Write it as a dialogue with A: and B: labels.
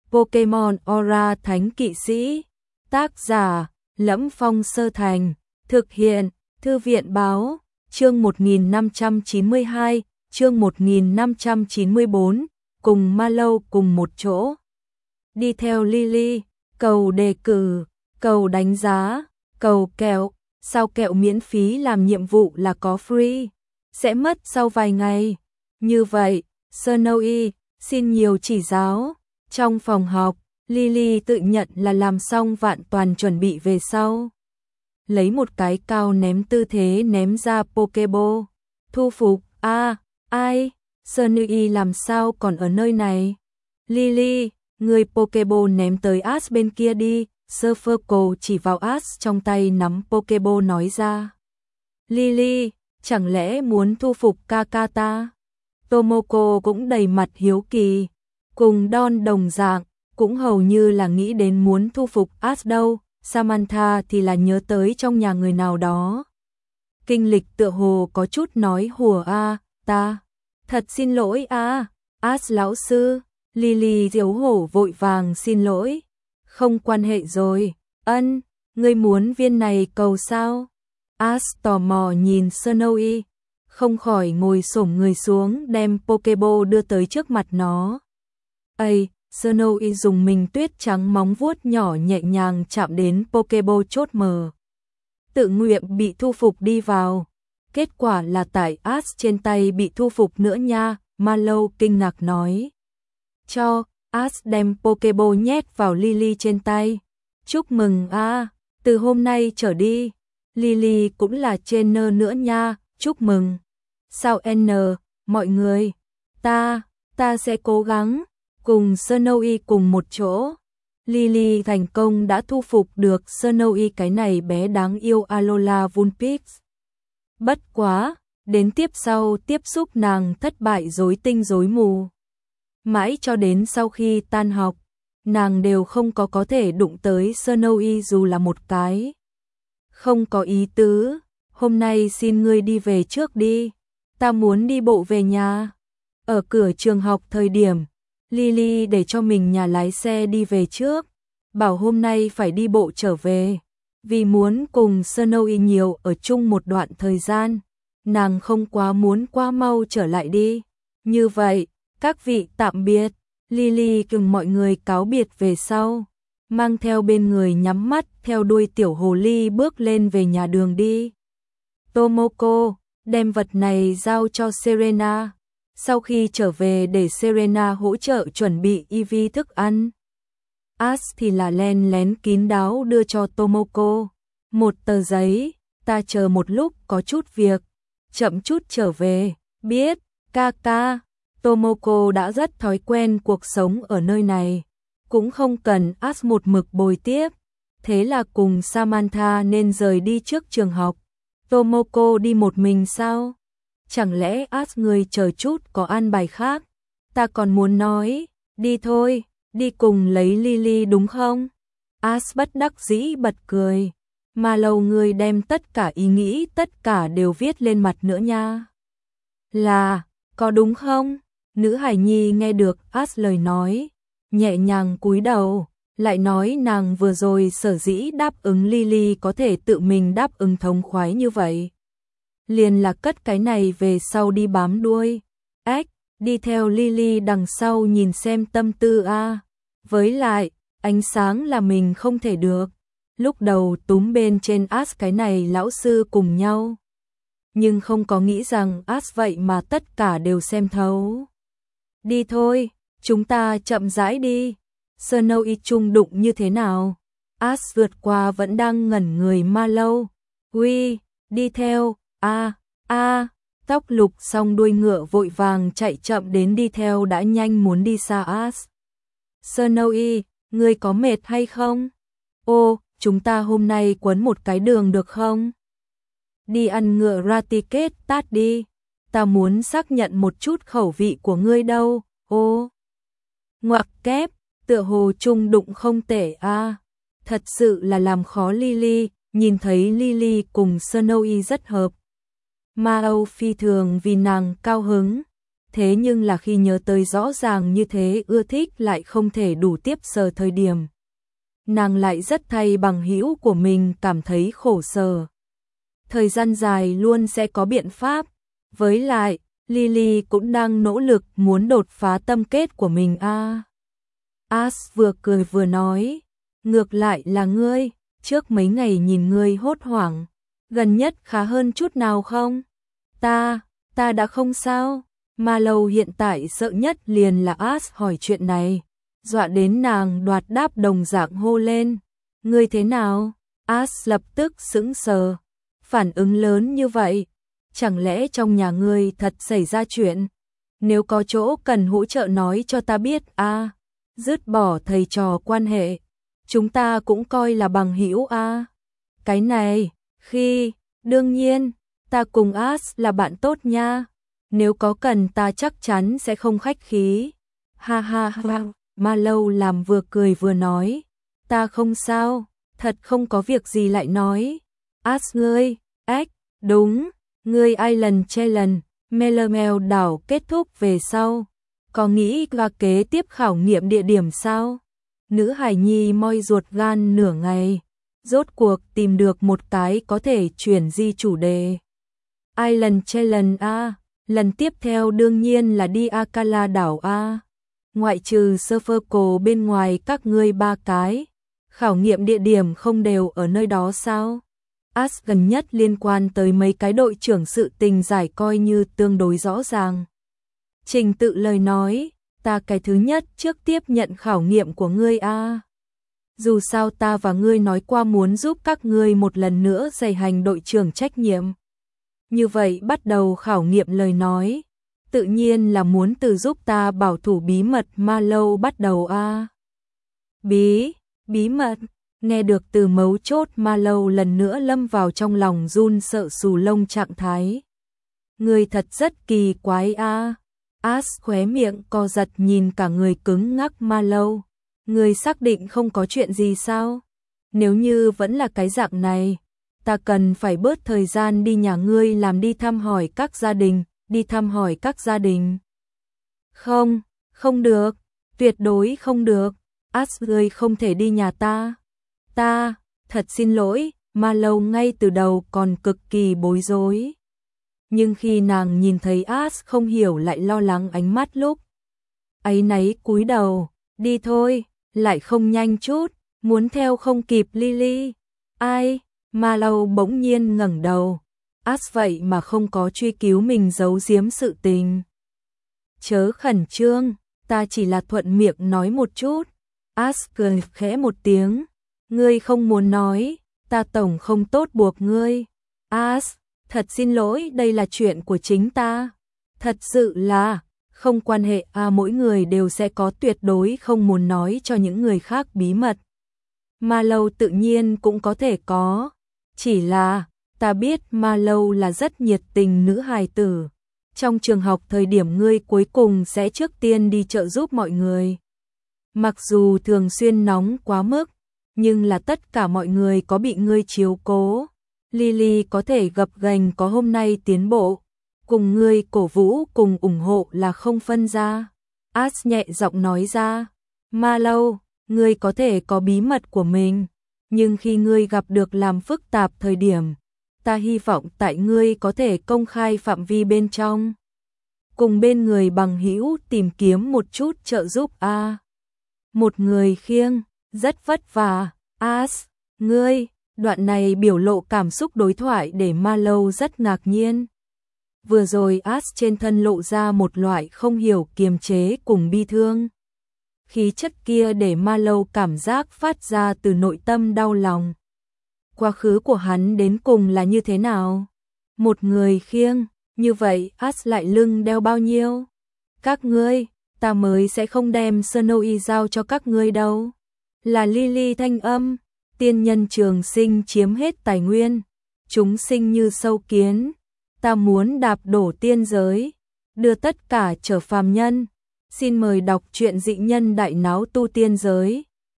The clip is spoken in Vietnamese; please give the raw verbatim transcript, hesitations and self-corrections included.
A: Pokemon Aura Thánh Kỵ Sĩ. Tác giả: Lẫm Phong Sơ Thành. Thực hiện: Thư viện báo. Chương một nghìn năm trăm chín mươi hai, chương một nghìn năm trăm chín mươi bốn, cùng Mallow cùng một chỗ. Đi theo Lily, cầu đề cử, cầu đánh giá, cầu kẹo, sao kẹo miễn phí làm nhiệm vụ là có free, sẽ mất sau vài ngày. Như vậy, Snowy, xin nhiều chỉ giáo. Trong phòng học, Lily tự nhận là làm xong vạn toàn chuẩn bị về sau. Lấy một cái cao ném tư thế ném ra Pokeball. Thu phục, a à, ai? Snowy làm sao còn ở nơi này? Lily, người Pokeball ném tới Ash bên kia đi. Surferco chỉ vào Ash trong tay nắm Pokeball nói ra. Lily, chẳng lẽ muốn thu phục Kakata? Tomoko cũng đầy mặt hiếu kỳ. Cùng Don đồng dạng, cũng hầu như là nghĩ đến muốn thu phục Ash đâu. Samantha thì là nhớ tới trong nhà người nào đó. Kinh lịch tựa hồ có chút nói hùa a, à, ta. Thật xin lỗi a, à, Ash lão sư. Lily diếu hổ vội vàng xin lỗi. Không quan hệ rồi, ân, ngươi muốn viên này cầu sao? Ash tò mò nhìn Snowy, không khỏi ngồi xổm người xuống đem Pokeball đưa tới trước mặt nó. Ây, Snowy dùng mình tuyết trắng móng vuốt nhỏ nhẹ nhàng chạm đến Pokeball chốt mờ. Tự nguyện bị thu phục đi vào. Kết quả là tại Ash trên tay bị thu phục nữa nha, Mallow kinh ngạc nói. Cho, Ash đem Pokeball nhét vào Lily trên tay. Chúc mừng a, à, từ hôm nay trở đi, Lily cũng là trainer nữa nha, chúc mừng. Sao N, mọi người, ta, ta sẽ cố gắng, cùng Snowy cùng một chỗ. Lily thành công đã thu phục được Snowy cái này bé đáng yêu Alola Vulpix. Bất quá, đến tiếp sau tiếp xúc nàng thất bại rối tinh rối mù. Mãi cho đến sau khi tan học, nàng đều không có có thể đụng tới Snowy dù là một cái. Không có ý tứ, hôm nay xin ngươi đi về trước đi, ta muốn đi bộ về nhà. Ở cửa trường học thời điểm, Lily để cho mình nhà lái xe đi về trước, bảo hôm nay phải đi bộ trở về, vì muốn cùng Snowy nhiều ở chung một đoạn thời gian, nàng không quá muốn quá mau trở lại đi. Như vậy, các vị tạm biệt. Lily cùng mọi người cáo biệt về sau, mang theo bên người nhắm mắt theo đuôi tiểu hồ ly bước lên về nhà đường đi. Tomoko, đem vật này giao cho Serena, sau khi trở về để Serena hỗ trợ chuẩn bị Eevee thức ăn. Ash thì là len lén kín đáo đưa cho Tomoko một tờ giấy, ta chờ một lúc có chút việc, chậm chút trở về, biết, ca ca. Tomoko đã rất thói quen cuộc sống ở nơi này, cũng không cần Ash một mực bồi tiếp, thế là cùng Samantha nên rời đi trước trường học. Tomoko đi một mình sao? Chẳng lẽ Ash người chờ chút có an bài khác? Ta còn muốn nói, đi thôi, đi cùng lấy Lily đúng không? Ash bất đắc dĩ bật cười, mà lâu người đem tất cả ý nghĩ tất cả đều viết lên mặt nữa nha. Là, có đúng không? Nữ hài nhi nghe được Ash lời nói, nhẹ nhàng cúi đầu, lại nói nàng vừa rồi sở dĩ đáp ứng Lily có thể tự mình đáp ứng thống khoái như vậy. Liền là cất cái này về sau đi bám đuôi. Ếch, đi theo Lily đằng sau nhìn xem tâm tư a. À. Với lại, ánh sáng là mình không thể được. Lúc đầu túm bên trên Ash cái này lão sư cùng nhau. Nhưng không có nghĩ rằng Ash vậy mà tất cả đều xem thấu. Đi thôi, chúng ta chậm rãi đi. Snowy chung đụng như thế nào? Ash vượt qua vẫn đang ngẩn người Mallow. Uy, đi theo, a, a, tóc lục xong đuôi ngựa vội vàng chạy chậm đến đi theo đã nhanh muốn đi xa Ash. Snowy, ngươi có mệt hay không? Ô, chúng ta hôm nay quấn một cái đường được không? Đi ăn ngựa Raticate tát đi. Ta muốn xác nhận một chút khẩu vị của ngươi đâu, ô. Ngoặc kép, tựa hồ chung đụng không tệ a, à. Thật sự là làm khó Lily, nhìn thấy Lily cùng Snowy rất hợp. Mao phi thường vì nàng cao hứng, thế nhưng là khi nhớ tới rõ ràng như thế ưa thích lại không thể đủ tiếp sờ thời điểm. Nàng lại rất thay bằng hữu của mình cảm thấy khổ sở. Thời gian dài luôn sẽ có biện pháp, với lại, Lily cũng đang nỗ lực muốn đột phá tâm kết của mình a. À. Ash vừa cười vừa nói, ngược lại là ngươi, trước mấy ngày nhìn ngươi hốt hoảng, gần nhất khá hơn chút nào không? Ta, ta đã không sao, mà lâu hiện tại sợ nhất liền là Ash hỏi chuyện này, dọa đến nàng đoạt đáp đồng dạng hô lên, ngươi thế nào? Ash lập tức sững sờ, phản ứng lớn như vậy, chẳng lẽ trong nhà ngươi thật xảy ra chuyện? Nếu có chỗ cần hỗ trợ nói cho ta biết a. À, dứt bỏ thầy trò quan hệ, chúng ta cũng coi là bằng hữu a. À. Cái này, khi, đương nhiên, ta cùng Ash là bạn tốt nha. Nếu có cần ta chắc chắn sẽ không khách khí. Ha ha ha, Ma Lâu làm vừa cười vừa nói, ta không sao, thật không có việc gì lại nói. Ash ngươi, ếch, đúng, ngươi Island Challenge, Melamel đảo kết thúc về sau. Có nghĩ là kế tiếp khảo nghiệm địa điểm sao? Nữ hài nhi moi ruột gan nửa ngày, rốt cuộc tìm được một cái có thể chuyển di chủ đề. Island Challenge a, lần tiếp theo đương nhiên là đi Akala đảo a. Ngoại trừ Surfer bên ngoài các ngươi ba cái, khảo nghiệm địa điểm không đều ở nơi đó sao? Ash gần nhất liên quan tới mấy cái đội trưởng sự tình giải coi như tương đối rõ ràng. Trình tự lời nói, ta cái thứ nhất trước tiếp nhận khảo nghiệm của ngươi a. À. Dù sao ta và ngươi nói qua muốn giúp các ngươi một lần nữa dày hành đội trưởng trách nhiệm. Như vậy bắt đầu khảo nghiệm lời nói, tự nhiên là muốn từ giúp ta bảo thủ bí mật Ma Lâu bắt đầu a. À. Bí, bí mật, nghe được từ mấu chốt Ma Lâu lần nữa lâm vào trong lòng run sợ xù lông trạng thái. Ngươi thật rất kỳ quái a. À. Ash khóe miệng co giật nhìn cả người cứng ngắc Ma Lâu. Ngươi xác định không có chuyện gì sao? Nếu như vẫn là cái dạng này, ta cần phải bớt thời gian đi nhà ngươi làm đi thăm hỏi các gia đình, đi thăm hỏi các gia đình. Không, không được, tuyệt đối không được. Ash ngươi không thể đi nhà ta. Ta, thật xin lỗi, Ma Lâu ngay từ đầu còn cực kỳ bối rối. Nhưng khi nàng nhìn thấy Ash không hiểu lại lo lắng ánh mắt lúc ấy nấy cúi đầu, đi thôi, lại không nhanh chút, muốn theo không kịp Lily. Ai? Ma Lâu bỗng nhiên ngẩng đầu. Ash vậy mà không có truy cứu mình giấu giếm sự tình. Chớ khẩn trương, ta chỉ là thuận miệng nói một chút. Ash cười khẽ một tiếng. Ngươi không muốn nói, ta tổng không tốt buộc ngươi. Ash, thật xin lỗi, đây là chuyện của chính ta. Thật sự là, không quan hệ à, mỗi người đều sẽ có tuyệt đối không muốn nói cho những người khác bí mật. Ma Lâu tự nhiên cũng có thể có. Chỉ là, ta biết Ma Lâu là rất nhiệt tình nữ hài tử. Trong trường học thời điểm ngươi cuối cùng sẽ trước tiên đi trợ giúp mọi người. Mặc dù thường xuyên nóng quá mức, nhưng là tất cả mọi người có bị ngươi chiếu cố. Lily có thể gập ghềnh có hôm nay tiến bộ, cùng ngươi cổ vũ cùng ủng hộ là không phân ra. Ash nhẹ giọng nói ra, Ma Lâu, ngươi có thể có bí mật của mình, nhưng khi ngươi gặp được làm phức tạp thời điểm, ta hy vọng tại ngươi có thể công khai phạm vi bên trong. Cùng bên người bằng hữu tìm kiếm một chút trợ giúp a. À. Một người khiêng, rất vất vả, Ash, ngươi, đoạn này biểu lộ cảm xúc đối thoại để Ma Lâu rất ngạc nhiên. Vừa rồi Ash trên thân lộ ra một loại không hiểu kiềm chế cùng bi thương. Khí chất kia để Ma Lâu cảm giác phát ra từ nội tâm đau lòng. Quá khứ của hắn đến cùng là như thế nào? Một người khiêng, như vậy Ash lại lưng đeo bao nhiêu? Các ngươi, ta mới sẽ không đem Snowy giao cho các ngươi đâu. Là Lily thanh âm, tiên nhân trường sinh chiếm hết tài nguyên, chúng sinh như sâu kiến, ta muốn đạp đổ tiên giới, đưa tất cả trở phàm nhân. Xin mời đọc truyện Dị Nhân Đại Náo Tu Tiên Giới.